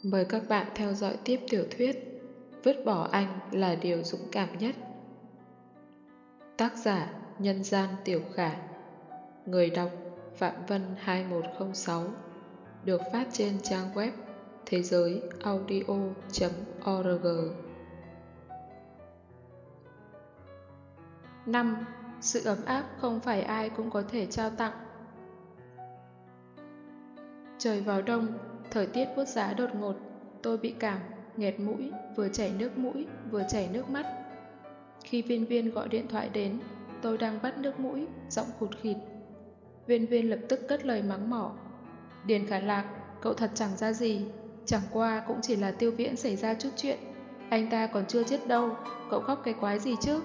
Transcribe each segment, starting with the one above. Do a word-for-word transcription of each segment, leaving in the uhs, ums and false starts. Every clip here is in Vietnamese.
Mời các bạn theo dõi tiếp tiểu thuyết Vứt bỏ anh là điều dũng cảm nhất. Tác giả Nhân gian Tiểu Khả. Người đọc Phạm Vân hai một không sáu. Được phát trên trang web thế giới audio chấm org. năm. Sự ấm áp không phải ai cũng có thể trao tặng. Trời vào đông, thời tiết buốt giá đột ngột, tôi bị cảm, nghẹt mũi, vừa chảy nước mũi, vừa chảy nước mắt. Khi Viên Viên gọi điện thoại đến, tôi đang bắt nước mũi, giọng khụt khịt. Viên Viên lập tức cất lời mắng mỏ. Điền Khả Lạc, cậu thật chẳng ra gì, chẳng qua cũng chỉ là Tiêu Viễn xảy ra chút chuyện. Anh ta còn chưa chết đâu, cậu khóc cái quái gì chứ?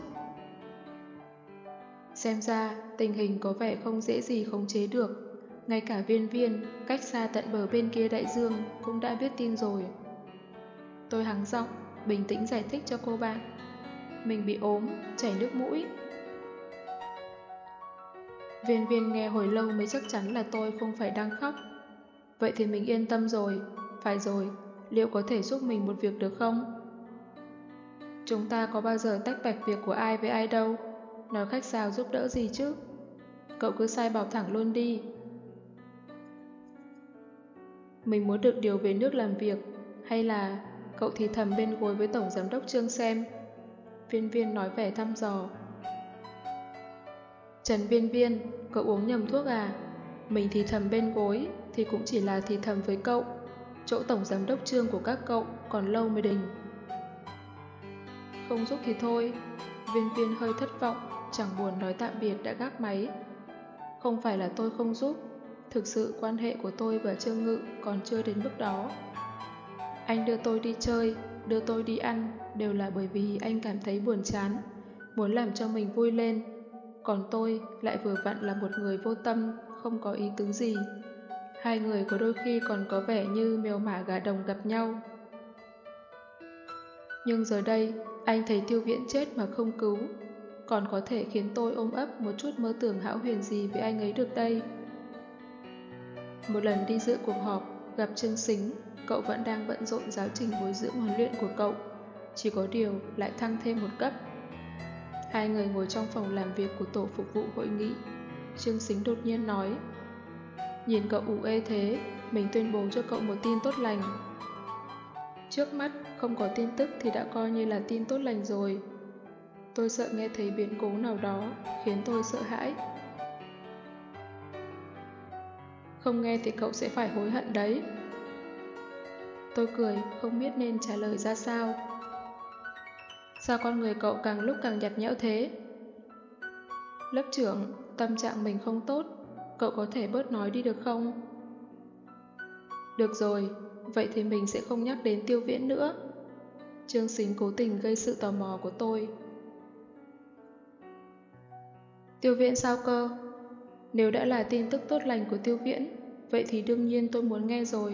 Xem ra, tình hình có vẻ không dễ gì khống chế được. Ngay cả Viên Viên, cách xa tận bờ bên kia đại dương, cũng đã biết tin rồi. Tôi hắng giọng, bình tĩnh giải thích cho cô bạn. Mình bị ốm, chảy nước mũi. Viên Viên nghe hồi lâu mới chắc chắn là tôi không phải đang khóc. Vậy thì mình yên tâm rồi. Phải rồi, liệu có thể giúp mình một việc được không? Chúng ta có bao giờ tách bạch việc của ai với ai đâu. Nói khách sáo giúp đỡ gì chứ? Cậu cứ sai bảo thẳng luôn đi. Mình muốn được điều về nước làm việc. Hay là cậu thì thầm bên gối với Tổng Giám đốc Trương xem. Viên Viên nói vẻ thăm dò. Trần Viên Viên, cậu uống nhầm thuốc à? Mình thì thầm bên gối thì cũng chỉ là thì thầm với cậu. Chỗ Tổng Giám đốc Trương của các cậu còn lâu mới đình. Không giúp thì thôi. Viên Viên hơi thất vọng, chẳng buồn nói tạm biệt đã gác máy. Không phải là tôi không giúp. Thực sự quan hệ của tôi và Trương Ngự còn chưa đến mức đó. Anh đưa tôi đi chơi, đưa tôi đi ăn đều là bởi vì anh cảm thấy buồn chán, muốn làm cho mình vui lên. Còn tôi lại vừa vặn là một người vô tâm, không có ý tứ gì. Hai người có đôi khi còn có vẻ như mèo mả gà đồng gặp nhau. Nhưng giờ đây, anh thấy Tiêu Viễn chết mà không cứu, còn có thể khiến tôi ôm ấp một chút mơ tưởng hão huyền gì với anh ấy được đây. Một lần đi dự cuộc họp, gặp Trương Sính, cậu vẫn đang bận rộn giáo trình bồi dưỡng huấn luyện của cậu, chỉ có điều lại thăng thêm một cấp. Hai người ngồi trong phòng làm việc của tổ phục vụ hội nghị. Trương Sính đột nhiên nói: Nhìn cậu ủ ê thế, mình tuyên bố cho cậu một tin tốt lành. Trước mắt không có tin tức thì đã coi như là tin tốt lành rồi. Tôi sợ nghe thấy biến cố nào đó khiến tôi sợ hãi. Không nghe thì cậu sẽ phải hối hận đấy. Tôi cười, không biết nên trả lời ra sao. Sao con người cậu càng lúc càng nhạt nhẽo thế? Lớp trưởng, tâm trạng mình không tốt, cậu có thể bớt nói đi được không? Được rồi, vậy thì mình sẽ không nhắc đến Tiêu Viễn nữa. Trương Sính cố tình gây sự tò mò của tôi. Tiêu Viễn sao cơ? Nếu đã là tin tức tốt lành của Tiêu Viễn, vậy thì đương nhiên tôi muốn nghe rồi.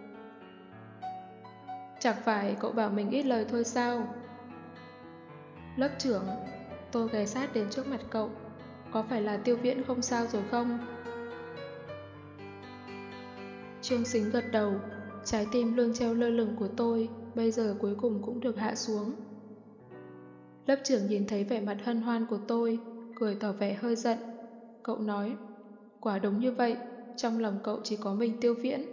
Chẳng phải cậu bảo mình ít lời thôi sao? Lớp trưởng, tôi ghé sát đến trước mặt cậu. Có phải là Tiêu Viễn không sao rồi không? Trương Sính gật đầu. Trái tim luôn treo lơ lửng của tôi bây giờ cuối cùng cũng được hạ xuống. Lớp trưởng nhìn thấy vẻ mặt hân hoan của tôi, cười tỏ vẻ hơi giận. Cậu nói: Quả đúng như vậy, trong lòng cậu chỉ có mình Tiêu Viễn.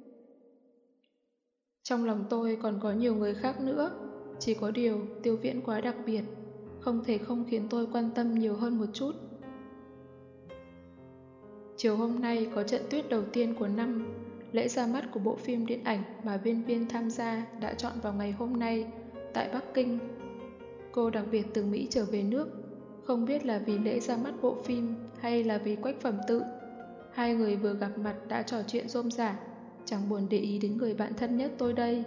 Trong lòng tôi còn có nhiều người khác nữa, chỉ có điều Tiêu Viễn quá đặc biệt, không thể không khiến tôi quan tâm nhiều hơn một chút. Chiều hôm nay có trận tuyết đầu tiên của năm. Lễ ra mắt của bộ phim điện ảnh mà Viên Viên tham gia đã chọn vào ngày hôm nay tại Bắc Kinh. Cô đặc biệt từ Mỹ trở về nước, không biết là vì lễ ra mắt bộ phim hay là vì Quách Phẩm Tự. Hai người vừa gặp mặt đã trò chuyện rôm rả, chẳng buồn để ý đến người bạn thân nhất tôi đây.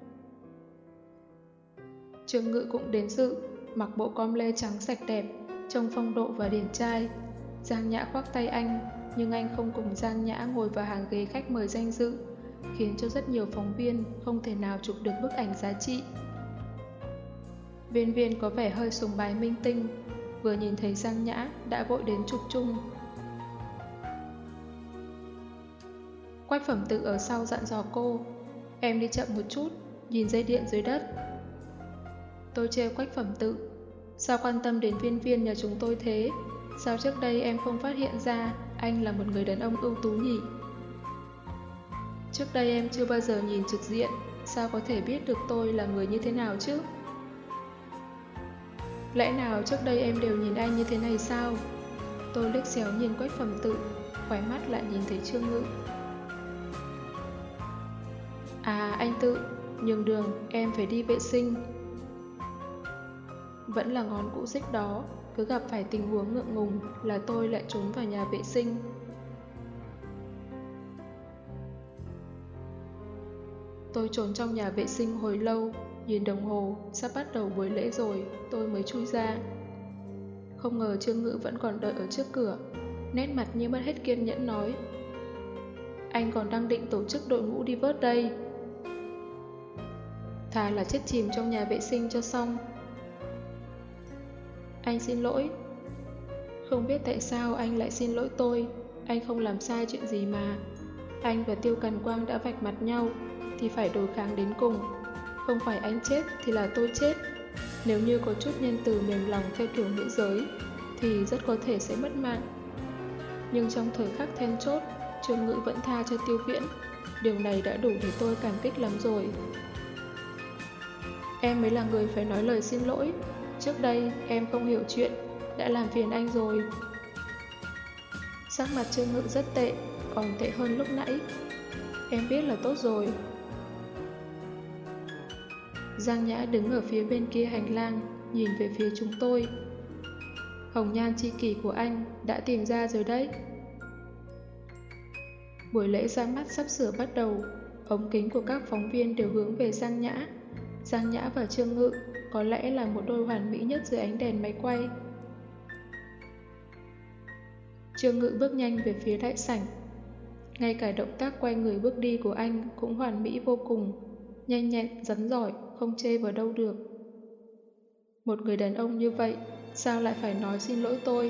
Trương Ngự cũng đến dự, mặc bộ com lê trắng sạch đẹp, trông phong độ và điển trai. Giang Nhã khoác tay anh, nhưng anh không cùng Giang Nhã ngồi vào hàng ghế khách mời danh dự, khiến cho rất nhiều phóng viên không thể nào chụp được bức ảnh giá trị. Viên Viên có vẻ hơi sùng bái minh tinh, vừa nhìn thấy Giang Nhã đã vội đến chụp chung. Quách Phẩm Tự ở sau dặn dò cô: Em đi chậm một chút, nhìn dây điện dưới đất. Tôi trêu Quách Phẩm Tự. Sao quan tâm đến Viên Viên nhà chúng tôi thế? Sao trước đây em không phát hiện ra anh là một người đàn ông ưu tú nhỉ? Trước đây em chưa bao giờ nhìn trực diện, sao có thể biết được tôi là người như thế nào chứ? Lẽ nào trước đây em đều nhìn anh như thế này sao? Tôi liếc xéo nhìn Quách Phẩm Tự, khóe mắt lại nhìn thấy Trương Ngự. À anh Tự, nhường đường, em phải đi vệ sinh. Vẫn là ngón cũ xích đó, cứ gặp phải tình huống ngượng ngùng là tôi lại trốn vào nhà vệ sinh. Tôi trốn trong nhà vệ sinh hồi lâu, nhìn đồng hồ, sắp bắt đầu buổi lễ rồi, tôi mới chui ra. Không ngờ Trương Ngự vẫn còn đợi ở trước cửa, nét mặt như mất hết kiên nhẫn nói: anh còn đang định tổ chức đội ngũ đi vớt đây. Thà là chết chìm trong nhà vệ sinh cho xong. Anh xin lỗi. Không biết tại sao anh lại xin lỗi tôi, anh không làm sai chuyện gì mà. Anh và Tiêu Càn Quang đã vạch mặt nhau, thì phải đối kháng đến cùng. Không phải anh chết thì là tôi chết. Nếu như có chút nhân từ mềm lòng theo kiểu nữ giới, thì rất có thể sẽ mất mạng. Nhưng trong thời khắc then chốt, Trương Ngự vẫn tha cho Tiêu Viễn. Điều này đã đủ để tôi cảm kích lắm rồi. Em mới là người phải nói lời xin lỗi. Trước đây em không hiểu chuyện, đã làm phiền anh rồi. Sắc mặt Trương Ngự rất tệ, còn tệ hơn lúc nãy. Em biết là tốt rồi. Giang Nhã đứng ở phía bên kia hành lang, nhìn về phía chúng tôi. Hồng nhan chi kỷ của anh đã tìm ra rồi đấy. Buổi lễ ra mắt sắp sửa bắt đầu, ống kính của các phóng viên đều hướng về Giang Nhã. Giang Nhã và Trương Ngự có lẽ là một đôi hoàn mỹ nhất dưới ánh đèn máy quay. Trương Ngự bước nhanh về phía đại sảnh. Ngay cả động tác quay người bước đi của anh cũng hoàn mỹ vô cùng, nhanh nhẹn, rắn giỏi, không chê vào đâu được. Một người đàn ông như vậy, sao lại phải nói xin lỗi tôi?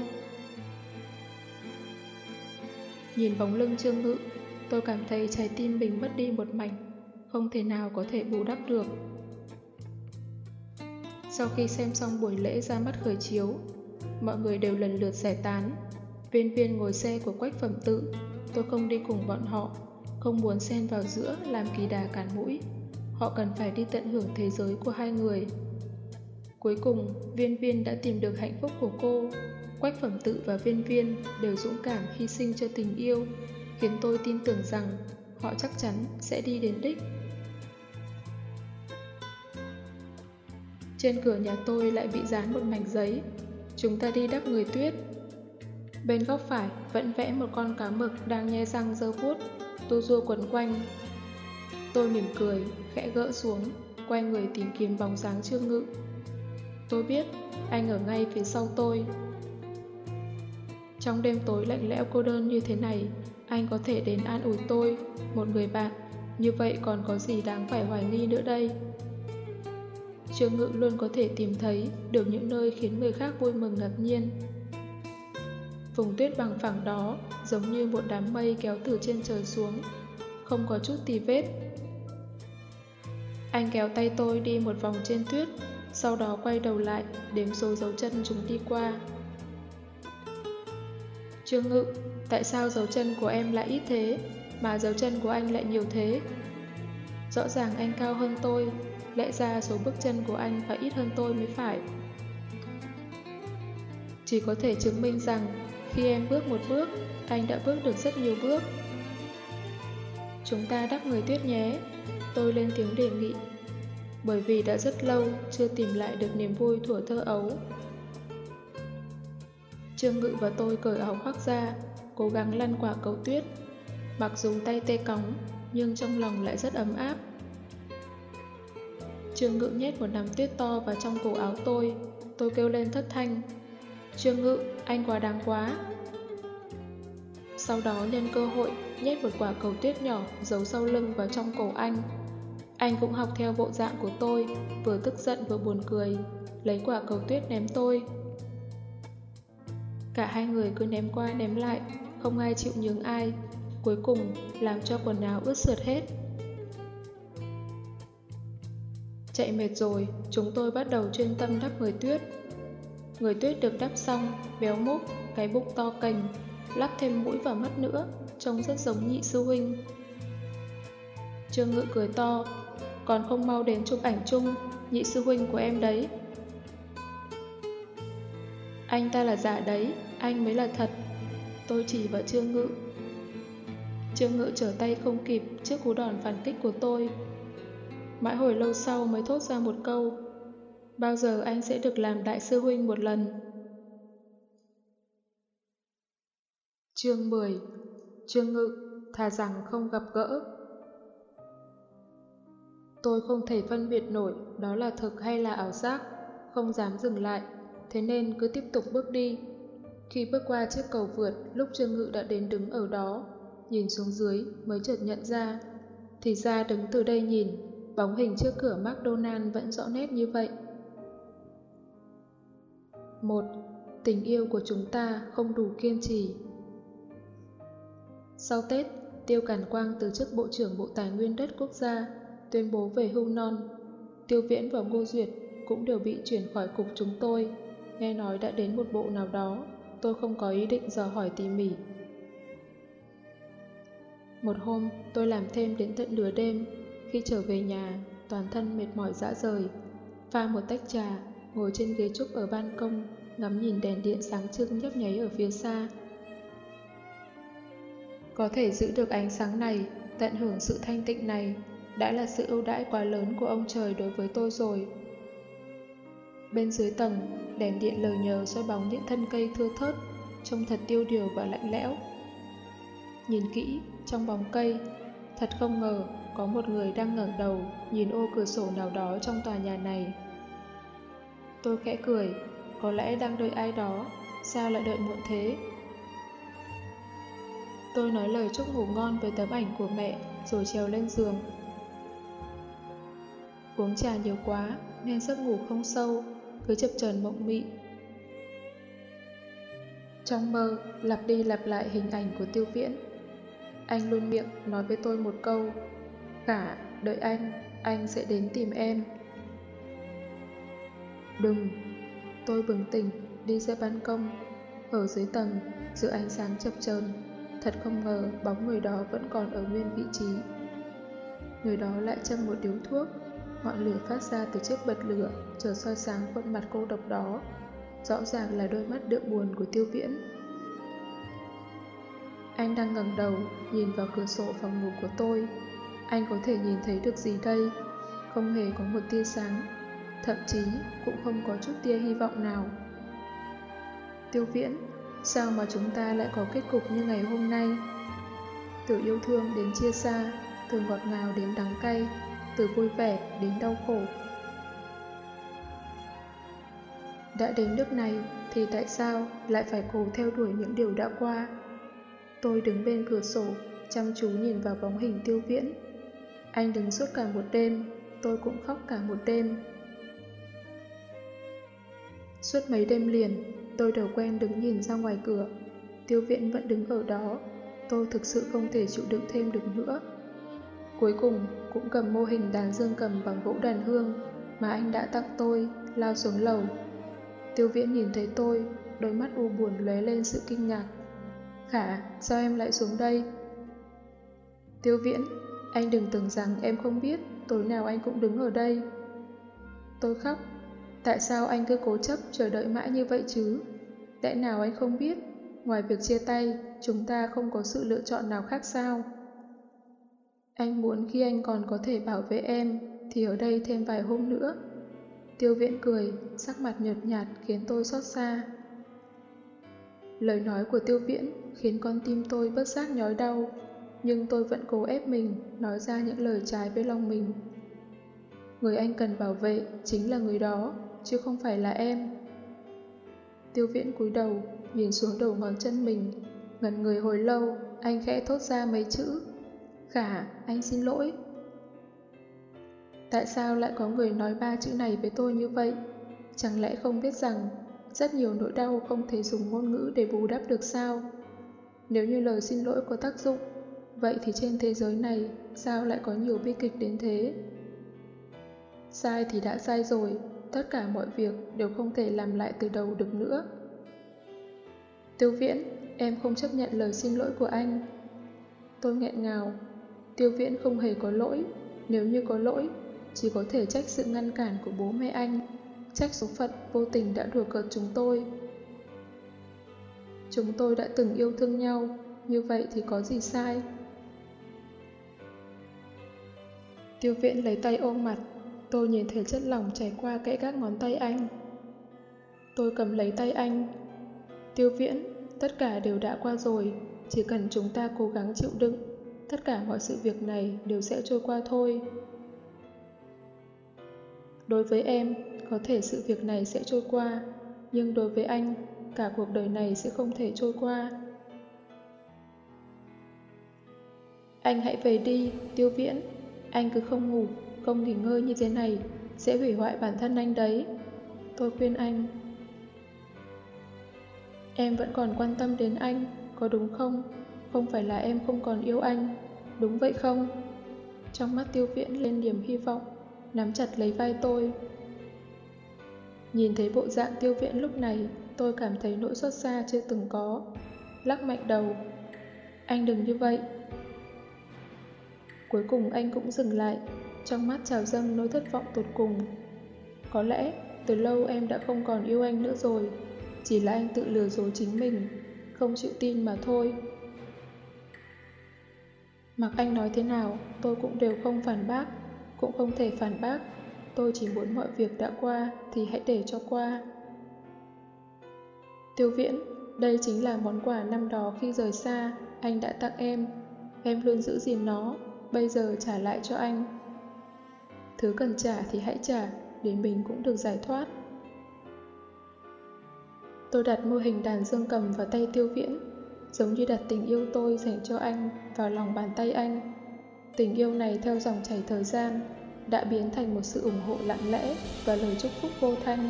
Nhìn bóng lưng Trương Ngự, tôi cảm thấy trái tim mình mất đi một mảnh, không thể nào có thể bù đắp được. Sau khi xem xong buổi lễ ra mắt khởi chiếu, mọi người đều lần lượt giải tán. Viên Viên ngồi xe của Quách Phẩm Tự, tôi không đi cùng bọn họ, không muốn xen vào giữa làm kỳ đà cản mũi. Họ cần phải đi tận hưởng thế giới của hai người. Cuối cùng, Viên Viên đã tìm được hạnh phúc của cô. Quách Phẩm Tự và Viên Viên đều dũng cảm hy sinh cho tình yêu, khiến tôi tin tưởng rằng họ chắc chắn sẽ đi đến đích. Trên cửa nhà tôi lại bị dán một mảnh giấy: chúng ta đi đắp người tuyết. Bên góc phải vẫn vẽ một con cá mực đang nhe răng giơ vuốt, tu rua quấn quanh. Tôi mỉm cười, khẽ gỡ xuống, quay người tìm kiếm bóng dáng Trương Ngự. Tôi biết anh ở ngay phía sau tôi. Trong đêm tối lạnh lẽo cô đơn như thế này, anh có thể đến an ủi tôi, một người bạn. Như vậy còn có gì đáng phải hoài nghi nữa đây? Trương Ngự luôn có thể tìm thấy được những nơi khiến người khác vui mừng ngạc nhiên. Vùng tuyết bằng phẳng đó giống như một đám mây kéo từ trên trời xuống, không có chút tì vết. Anh kéo tay tôi đi một vòng trên tuyết, sau đó quay đầu lại đếm số dấu chân chúng đi qua. Trương Ngự, tại sao dấu chân của em lại ít thế, mà dấu chân của anh lại nhiều thế? Rõ ràng anh cao hơn tôi, lẽ ra số bước chân của anh phải ít hơn tôi mới phải. Chỉ có thể chứng minh rằng khi em bước một bước, anh đã bước được rất nhiều bước. Chúng ta đắp người tuyết nhé, tôi lên tiếng đề nghị, bởi vì đã rất lâu chưa tìm lại được niềm vui thuở thơ ấu. Trương Ngự và tôi cởi áo khoác ra, cố gắng lăn quả cầu tuyết. Mặc dù tay tê cóng, nhưng trong lòng lại rất ấm áp. Trương Ngự nhét một nắm tuyết to vào trong cổ áo tôi, tôi kêu lên thất thanh: Trương Ngự, anh quá đáng quá. Sau đó nhân cơ hội nhét một quả cầu tuyết nhỏ giấu sau lưng vào trong cổ anh. Anh cũng học theo bộ dạng của tôi, vừa tức giận vừa buồn cười, lấy quả cầu tuyết ném tôi. Cả hai người cứ ném qua ném lại, không ai chịu nhường ai, cuối cùng làm cho quần áo ướt sượt hết. Chạy mệt rồi, chúng tôi bắt đầu chuyên tâm đắp người tuyết. Người tuyết được đắp xong, béo múc, cái bụng to cành, lắp thêm mũi và mắt nữa, trông rất giống nhị sư huynh. Trương Ngự cười to, còn không mau đến chụp ảnh chung, nhị sư huynh của em đấy. Anh ta là giả đấy, anh mới là thật. Tôi chỉ vào Trương Ngự. Trương Ngự trở tay không kịp trước cú đòn phản kích của tôi. Mãi hồi lâu sau mới thốt ra một câu, bao giờ anh sẽ được làm đại sư huynh một lần. Chương mười. Trương Ngự, thà rằng không gặp gỡ. Tôi không thể phân biệt nổi đó là thực hay là ảo giác, không dám dừng lại, thế nên cứ tiếp tục bước đi. Khi bước qua chiếc cầu vượt, lúc Trương Ngự đã đến đứng ở đó, nhìn xuống dưới mới chợt nhận ra, thì ra đứng từ đây nhìn, bóng hình trước cửa McDonald vẫn rõ nét như vậy. Một. Tình yêu của chúng ta không đủ kiên trì. Sau Tết, Tiêu Càn Quang từ chức Bộ trưởng Bộ Tài nguyên đất quốc gia, tuyên bố về hưu non. Tiêu Viễn và Ngô Duyệt cũng đều bị chuyển khỏi cục chúng tôi, nghe nói đã đến một bộ nào đó, tôi không có ý định dò hỏi tỉ mỉ. Một hôm, tôi làm thêm đến tận nửa đêm, khi trở về nhà, toàn thân mệt mỏi rã rời, pha một tách trà, ngồi trên ghế trúc ở ban công, ngắm nhìn đèn điện sáng trưng nhấp nháy ở phía xa. Có thể giữ được ánh sáng này, tận hưởng sự thanh tịnh này, đã là sự ưu đãi quá lớn của ông trời đối với tôi rồi. Bên dưới tầng, đèn điện lờ nhờ soi bóng những thân cây thưa thớt, trông thật tiêu điều và lạnh lẽo. Nhìn kỹ, trong bóng cây, thật không ngờ có một người đang ngẩng đầu nhìn ô cửa sổ nào đó trong tòa nhà này. Tôi khẽ cười, có lẽ đang đợi ai đó, sao lại đợi muộn thế? Tôi nói lời chúc ngủ ngon với tấm ảnh của mẹ, rồi trèo lên giường. Uống trà nhiều quá, nên giấc ngủ không sâu, cứ chập chờn mộng mị. Trong mơ, lặp đi lặp lại hình ảnh của Tiêu Viễn. Anh luôn miệng nói với tôi một câu, Khả, đợi anh, anh sẽ đến tìm em. Đừng. Tôi bừng tỉnh, đi ra ban công. Ở dưới tầng, giữa ánh sáng chập chờn, thật không ngờ bóng người đó vẫn còn ở nguyên vị trí. Người đó lại châm một điếu thuốc, ngọn lửa phát ra từ chiếc bật lửa, chợt soi sáng khuôn mặt cô độc đó. Rõ ràng là đôi mắt đượm buồn của Tiêu Viễn. Anh đang ngẩng đầu, nhìn vào cửa sổ phòng ngủ của tôi. Anh có thể nhìn thấy được gì đây? Không hề có một tia sáng, thậm chí cũng không có chút tia hy vọng nào. Tiêu Viễn, sao mà chúng ta lại có kết cục như ngày hôm nay? Từ yêu thương đến chia xa, từ ngọt ngào đến đắng cay, từ vui vẻ đến đau khổ. Đã đến nước này thì tại sao lại phải cố theo đuổi những điều đã qua? Tôi đứng bên cửa sổ, chăm chú nhìn vào bóng hình Tiêu Viễn. Anh đứng suốt cả một đêm, tôi cũng khóc cả một đêm. Suốt mấy đêm liền, tôi đều quen đứng nhìn ra ngoài cửa. Tiêu Viễn vẫn đứng ở đó, tôi thực sự không thể chịu đựng thêm được nữa. Cuối cùng cũng cầm mô hình đàn dương cầm bằng gỗ đàn hương mà anh đã tặng tôi, lao xuống lầu. Tiêu Viễn nhìn thấy tôi, đôi mắt u buồn lóe lên sự kinh ngạc. Khả, sao em lại xuống đây? Tiêu Viễn, anh đừng tưởng rằng em không biết, tối nào anh cũng đứng ở đây. Tôi khóc. Tại sao anh cứ cố chấp chờ đợi mãi như vậy chứ? Lẽ nào anh không biết, ngoài việc chia tay, chúng ta không có sự lựa chọn nào khác sao? Anh muốn khi anh còn có thể bảo vệ em, thì ở đây thêm vài hôm nữa. Tiêu Viễn cười, sắc mặt nhợt nhạt khiến tôi xót xa. Lời nói của Tiêu Viễn khiến con tim tôi bất giác nhói đau, nhưng tôi vẫn cố ép mình nói ra những lời trái với lòng mình. Người anh cần bảo vệ chính là người đó, chứ không phải là em. Tiêu Viễn cúi đầu, nhìn xuống đầu ngón chân mình. Ngẩn người hồi lâu, anh khẽ thốt ra mấy chữ. Khả, anh xin lỗi. Tại sao lại có người nói ba chữ này với tôi như vậy? Chẳng lẽ không biết rằng rất nhiều nỗi đau không thể dùng ngôn ngữ để bù đắp được sao? Nếu như lời xin lỗi có tác dụng, vậy thì trên thế giới này sao lại có nhiều bi kịch đến thế? Sai thì đã sai rồi, tất cả mọi việc đều không thể làm lại từ đầu được nữa. Tiêu Viễn, em không chấp nhận lời xin lỗi của anh. Tôi nghẹn ngào. Tiêu Viễn không hề có lỗi. Nếu như có lỗi, chỉ có thể trách sự ngăn cản của bố mẹ anh, trách số phận vô tình đã đùa cợt chúng tôi. Chúng tôi đã từng yêu thương nhau, như vậy thì có gì sai? Tiêu Viễn lấy tay ôm mặt. Tôi nhìn thấy chất lỏng chảy qua kẽ các ngón tay anh. Tôi cầm lấy tay anh. Tiêu Viễn, tất cả đều đã qua rồi, chỉ cần chúng ta cố gắng chịu đựng, tất cả mọi sự việc này đều sẽ trôi qua thôi. Đối với em, có thể sự việc này sẽ trôi qua, nhưng đối với anh, cả cuộc đời này sẽ không thể trôi qua. Anh hãy về đi, Tiêu Viễn. Anh cứ không ngủ, không nghỉ ngơi như thế này, sẽ hủy hoại bản thân anh đấy. Tôi khuyên anh. Em vẫn còn quan tâm đến anh, có đúng không? Không phải là em không còn yêu anh, đúng vậy không? Trong mắt Tiêu Viễn lên niềm hy vọng, nắm chặt lấy vai tôi. Nhìn thấy bộ dạng Tiêu Viễn lúc này, tôi cảm thấy nỗi xót xa chưa từng có. Lắc mạnh đầu. Anh đừng như vậy. Cuối cùng anh cũng dừng lại, trong mắt trào dâng nỗi thất vọng tột cùng. Có lẽ từ lâu em đã không còn yêu anh nữa rồi, chỉ là anh tự lừa dối chính mình, không chịu tin mà thôi. Mặc anh nói thế nào, tôi cũng đều không phản bác, cũng không thể phản bác. Tôi chỉ muốn mọi việc đã qua thì hãy để cho qua. Tiêu Viễn, đây chính là món quà năm đó khi rời xa, anh đã tặng em. Em luôn giữ gìn nó, bây giờ trả lại cho anh. Thứ cần trả thì hãy trả, để mình cũng được giải thoát. Tôi đặt mô hình đàn dương cầm vào tay Tiêu Viễn, giống như đặt tình yêu tôi dành cho anh vào lòng bàn tay anh. Tình yêu này theo dòng chảy thời gian đã biến thành một sự ủng hộ lặng lẽ và lời chúc phúc vô thanh.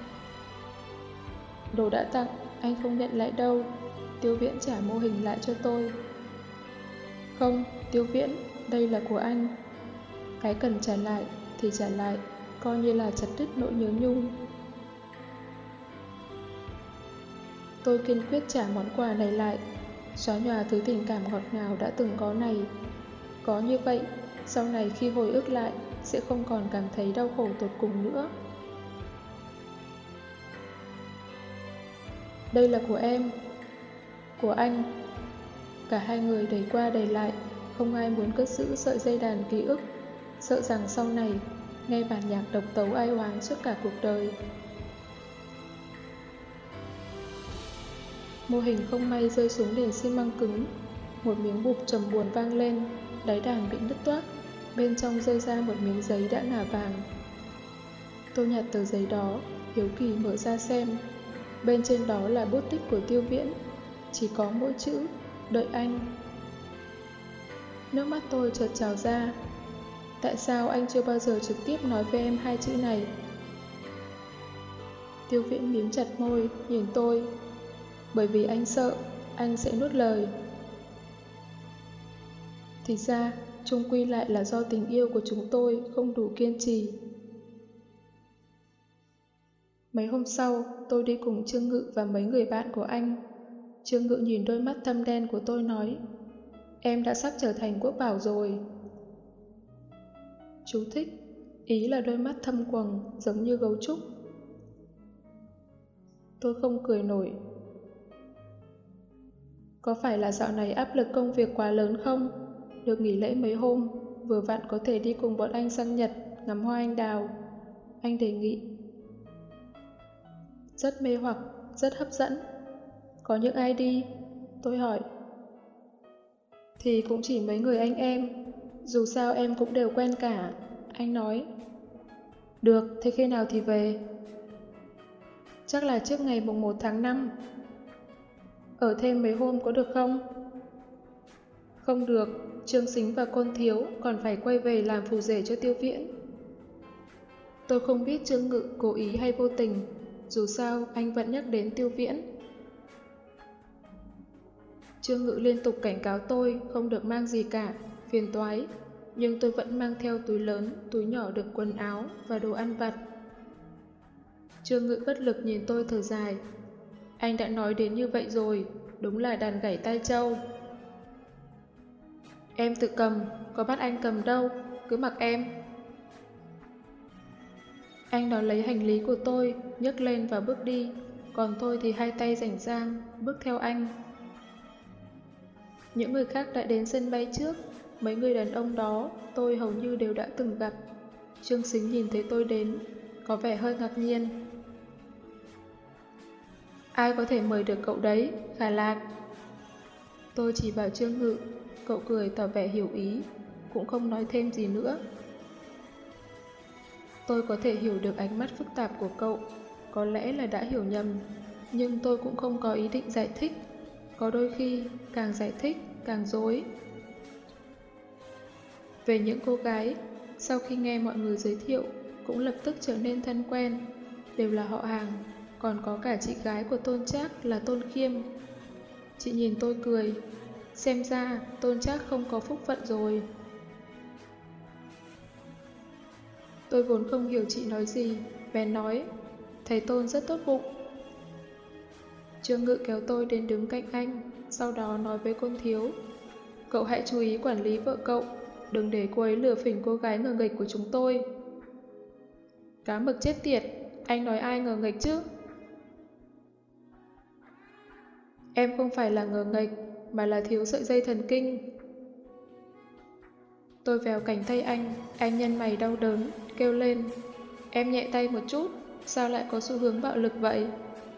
Đồ đã tặng, anh không nhận lại đâu. Tiêu Viễn trả mô hình lại cho tôi. Không, Tiêu Viễn, đây là của anh. Cái cần trả lại thì trả lại, coi như là chặt đứt nỗi nhớ nhung. Tôi kiên quyết trả món quà này lại, xóa nhòa thứ tình cảm ngọt ngào đã từng có này. Có như vậy, sau này khi hồi ức lại, sẽ không còn cảm thấy đau khổ tột cùng nữa. Đây là của em, của anh. Cả hai người đẩy qua đẩy lại, không ai muốn cất giữ sợi dây đàn ký ức, sợ rằng sau này nghe bản nhạc độc tấu ai oán suốt cả cuộc đời. Mô hình không may rơi xuống nền xi măng cứng, một miếng bụp trầm buồn vang lên, đáy đàn bị nứt toác, bên trong rơi ra một miếng giấy đã ngả vàng. Tôi nhặt tờ giấy đó, hiếu kỳ mở ra xem. Bên trên đó là bút tích của Tiêu Viễn, chỉ có mỗi chữ đợi anh. Nước mắt tôi chợt trào ra. Tại sao anh chưa bao giờ trực tiếp nói với em hai chữ này? Tiêu Viễn mím chặt môi, nhìn tôi. Bởi vì anh sợ, anh sẽ nuốt lời. Thì ra, chung quy lại là do tình yêu của chúng tôi không đủ kiên trì. Mấy hôm sau, tôi đi cùng Trương Ngự và mấy người bạn của anh. Trương Ngự nhìn đôi mắt thâm đen của tôi nói, em đã sắp trở thành quốc bảo rồi. Chú thích, ý là đôi mắt thâm quầng giống như gấu trúc. Tôi không cười nổi. Có phải là dạo này áp lực công việc quá lớn không? Được nghỉ lễ mấy hôm, vừa vặn có thể đi cùng bọn anh sang Nhật, ngắm hoa anh đào. Anh đề nghị. Rất mê hoặc, rất hấp dẫn. Có những ai đi? Tôi hỏi. Thì cũng chỉ mấy người anh em, dù sao em cũng đều quen cả. Anh nói. Được, thế khi nào thì về? Chắc là trước ngày mùng một tháng năm. Ở thêm mấy hôm có được không? Không được, Trương Sính và Côn Thiếu còn phải quay về làm phù rể cho Tiêu Viễn. Tôi không biết Trương Ngự cố ý hay vô tình, dù sao anh vẫn nhắc đến Tiêu Viễn. Trương Ngự liên tục cảnh cáo tôi không được mang gì cả, phiền toái. nhưng tôi vẫn mang theo túi lớn, túi nhỏ đựng quần áo và đồ ăn vặt. Trương Ngự bất lực nhìn tôi thở dài. Anh đã nói đến như vậy rồi, đúng là đàn gảy tai trâu. Em tự cầm, có bắt anh cầm đâu, cứ mặc em. Anh đón lấy hành lý của tôi, nhấc lên và bước đi, còn tôi thì hai tay rảnh rang, bước theo anh. Những người khác đã đến sân bay trước, mấy người đàn ông đó tôi hầu như đều đã từng gặp. Trương Sính nhìn thấy tôi đến, có vẻ hơi ngạc nhiên. Ai có thể mời được cậu đấy, Khả Lạc? Tôi chỉ bảo Trương Ngự, cậu cười tỏ vẻ hiểu ý, cũng không nói thêm gì nữa. Tôi có thể hiểu được ánh mắt phức tạp của cậu, có lẽ là đã hiểu nhầm, nhưng tôi cũng không có ý định giải thích. Có đôi khi, càng giải thích, càng dối. Về những cô gái, sau khi nghe mọi người giới thiệu, cũng lập tức trở nên thân quen, đều là họ hàng, còn có cả chị gái của Tôn Trác là Tôn Khiêm. Chị nhìn tôi cười, xem ra Tôn Trác không có phúc phận rồi. Tôi vốn không hiểu chị nói gì, bèn nói, thầy Tôn rất tốt bụng. Trương Ngự kéo tôi đến đứng cạnh anh, sau đó nói với Côn Thiếu, cậu hãy chú ý quản lý vợ cậu, đừng để cô ấy lừa phỉnh cô gái ngờ nghịch của chúng tôi. Cá mực chết tiệt, anh nói ai ngờ nghịch chứ? Em không phải là ngờ nghịch, mà là thiếu sợi dây thần kinh. Tôi véo cánh tay anh, anh nhăn mày đau đớn, kêu lên, em nhẹ tay một chút, sao lại có xu hướng bạo lực vậy?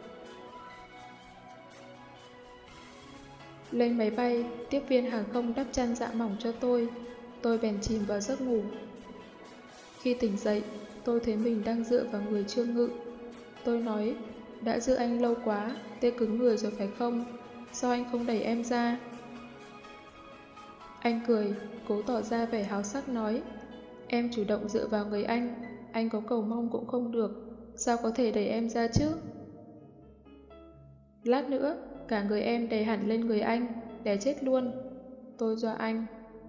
Lên máy bay, tiếp viên hàng không đắp chăn dạ mỏng cho tôi, tôi bèn chìm vào giấc ngủ. Khi tỉnh dậy, tôi thấy mình đang dựa vào người Trương Ngự. Tôi nói, đã giữ anh lâu quá, tê cứng người rồi phải không? Sao anh không đẩy em ra? Anh cười, cố tỏ ra vẻ háo sắc nói, em chủ động dựa vào người anh, anh có cầu mong cũng không được, sao có thể đẩy em ra chứ? Lát nữa, cả người em đè hẳn lên người anh, đè chết luôn. Tôi dọa anh.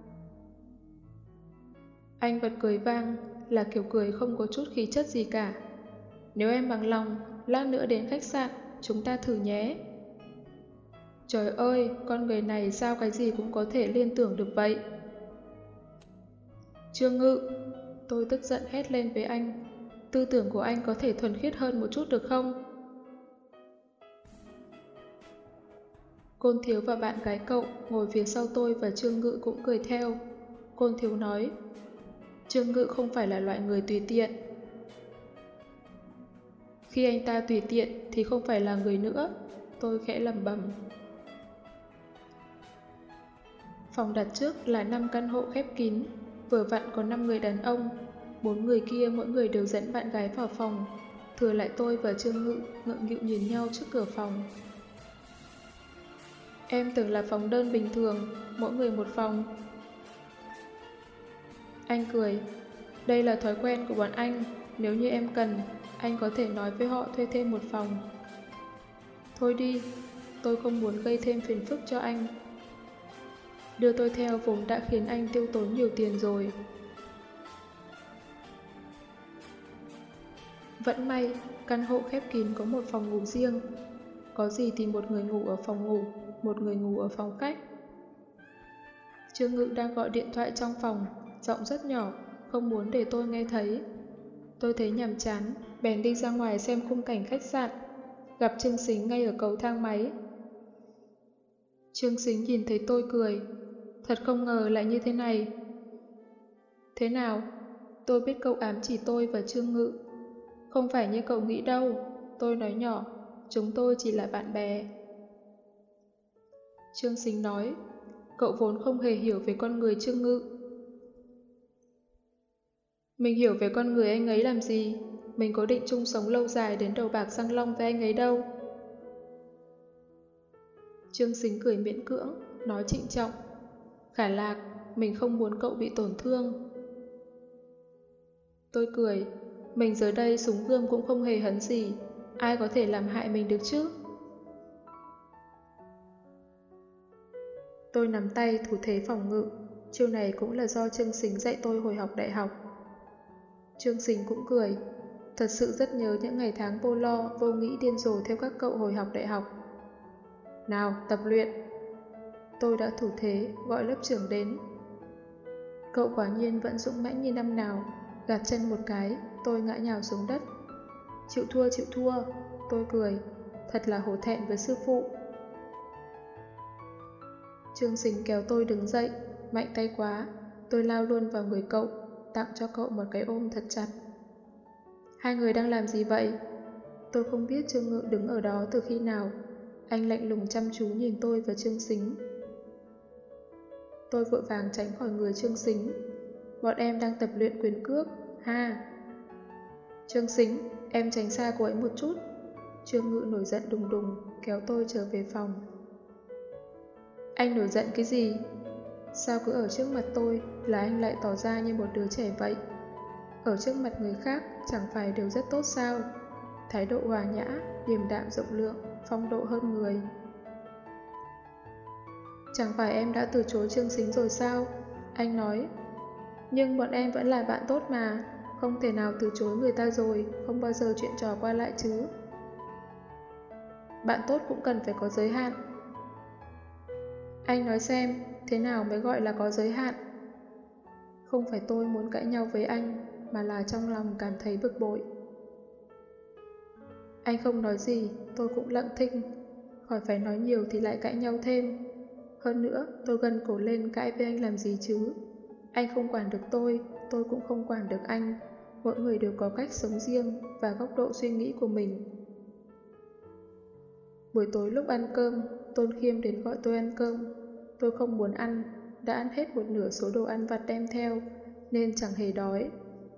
Anh bật cười vang, là kiểu cười không có chút khí chất gì cả. Nếu em bằng lòng, lát nữa đến khách sạn, chúng ta thử nhé. Trời ơi, con người này sao cái gì cũng có thể liên tưởng được vậy? Trương Ngự, tôi tức giận hét lên với anh. Tư tưởng của anh có thể thuần khiết hơn một chút được không? Côn Thiếu và bạn gái cậu ngồi phía sau tôi và Trương Ngự cũng cười theo. Côn Thiếu nói, Trương Ngự không phải là loại người tùy tiện. Khi anh ta tùy tiện thì không phải là người nữa, tôi khẽ lẩm bẩm. Phòng đặt trước là năm căn hộ khép kín, vừa vặn có năm người đàn ông, bốn người kia mỗi người đều dẫn bạn gái vào phòng, thừa lại tôi và Trương Ngự ngượng nghịu nhìn nhau trước cửa phòng. Em tưởng là phòng đơn bình thường, mỗi người một phòng. Anh cười, đây là thói quen của bọn anh, nếu như em cần, anh có thể nói với họ thuê thêm một phòng. Thôi đi, tôi không muốn gây thêm phiền phức cho anh. Đưa tôi theo vốn đã khiến anh tiêu tốn nhiều tiền rồi. Vẫn may, căn hộ khép kín có một phòng ngủ riêng. Có gì thì một người ngủ ở phòng ngủ, một người ngủ ở phòng khách. Trương Ngự đang gọi điện thoại trong phòng, giọng rất nhỏ, không muốn để tôi nghe thấy. Tôi thấy nhàm chán, bèn đi ra ngoài xem khung cảnh khách sạn, gặp Trương Sính ngay ở cầu thang máy. Trương Sính nhìn thấy tôi cười, thật không ngờ lại như thế này. Thế nào? Tôi biết cậu ám chỉ tôi và Trương Ngự. Không phải như cậu nghĩ đâu, tôi nói nhỏ, chúng tôi chỉ là bạn bè. Trương Sính nói, cậu vốn không hề hiểu về con người Trương Ngự. Mình hiểu về con người anh ấy làm gì? Mình có định chung sống lâu dài đến đầu bạc răng long với anh ấy đâu. Trương Sính cười miễn cưỡng, nói trịnh trọng. Khả Lạc, mình không muốn cậu bị tổn thương. Tôi cười, mình giờ đây súng gươm cũng không hề hấn gì, ai có thể làm hại mình được chứ? Tôi nắm tay thủ thế phòng ngự, Chiêu này cũng là do Trương Sính dạy tôi hồi học đại học. Trương Sính cũng cười. Thật sự rất nhớ những ngày tháng vô lo, vô nghĩ điên rồ theo các cậu hồi học đại học. Nào, tập luyện. Tôi đã thủ thế, gọi lớp trưởng đến. Cậu quả nhiên vẫn dũng mãnh như năm nào. Gạt chân một cái, tôi ngã nhào xuống đất. Chịu thua, chịu thua. Tôi cười. Thật là hổ thẹn với sư phụ. Trương Sính kéo tôi đứng dậy, mạnh tay quá. Tôi lao luôn vào người cậu, tặng cho cậu một cái ôm thật chặt. Hai người đang làm gì vậy? Tôi không biết Trương Ngự đứng ở đó từ khi nào. Anh lạnh lùng chăm chú nhìn tôi và Trương Sính. Tôi vội vàng tránh khỏi người Trương Sính. Bọn em đang tập luyện quyền cước, ha. Trương Sính, em tránh xa cô ấy một chút. Trương Ngự nổi giận đùng đùng, kéo tôi trở về phòng. Anh nổi giận cái gì? Sao cứ ở trước mặt tôi là anh lại tỏ ra như một đứa trẻ vậy? Ở trước mặt người khác chẳng phải đều rất tốt sao? Thái độ hòa nhã, điềm đạm rộng lượng, phong độ hơn người. Chẳng phải em đã từ chối Trương Sính rồi sao? Anh nói. Nhưng bọn em vẫn là bạn tốt mà, không thể nào từ chối người ta rồi, không bao giờ chuyện trò qua lại chứ. Bạn tốt cũng cần phải có giới hạn. Anh nói xem, thế nào mới gọi là có giới hạn? Không phải tôi muốn cãi nhau với anh, mà là trong lòng cảm thấy bực bội. Anh không nói gì, tôi cũng lặng thinh. Khỏi phải nói nhiều thì lại cãi nhau thêm. Hơn nữa, tôi gần cổ lên cãi với anh làm gì chứ? Anh không quản được tôi, tôi cũng không quản được anh. Mỗi người đều có cách sống riêng và góc độ suy nghĩ của mình. Buổi tối lúc ăn cơm, Tôn Khiêm đến gọi tôi ăn cơm. Tôi không muốn ăn, đã ăn hết một nửa số đồ ăn vặt đem theo, nên chẳng hề đói.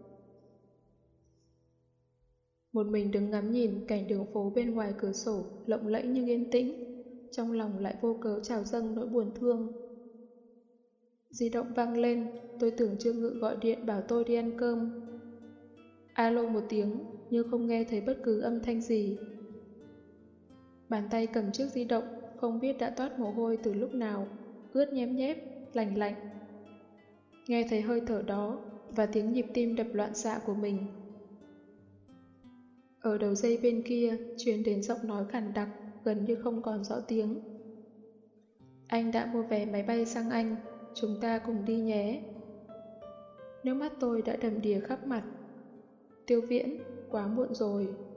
Một mình đứng ngắm nhìn cảnh đường phố bên ngoài cửa sổ lộng lẫy nhưng yên tĩnh, trong lòng lại vô cớ trào dâng nỗi buồn thương. Di động vang lên, tôi tưởng Trương Ngự gọi điện bảo tôi đi ăn cơm. Alo một tiếng, nhưng không nghe thấy bất cứ âm thanh gì. Bàn tay cầm chiếc di động, không biết đã toát mồ hôi từ lúc nào, ướt nhem nhép, lành lạnh. Nghe thấy hơi thở đó và tiếng nhịp tim đập loạn xạ của mình. Ở đầu dây bên kia truyền đến giọng nói khàn đặc, gần như không còn rõ tiếng. Anh đã mua vé máy bay sang Anh, chúng ta cùng đi nhé. Nước mắt tôi đã đầm đìa khắp mặt. Tiêu Viễn, quá muộn rồi.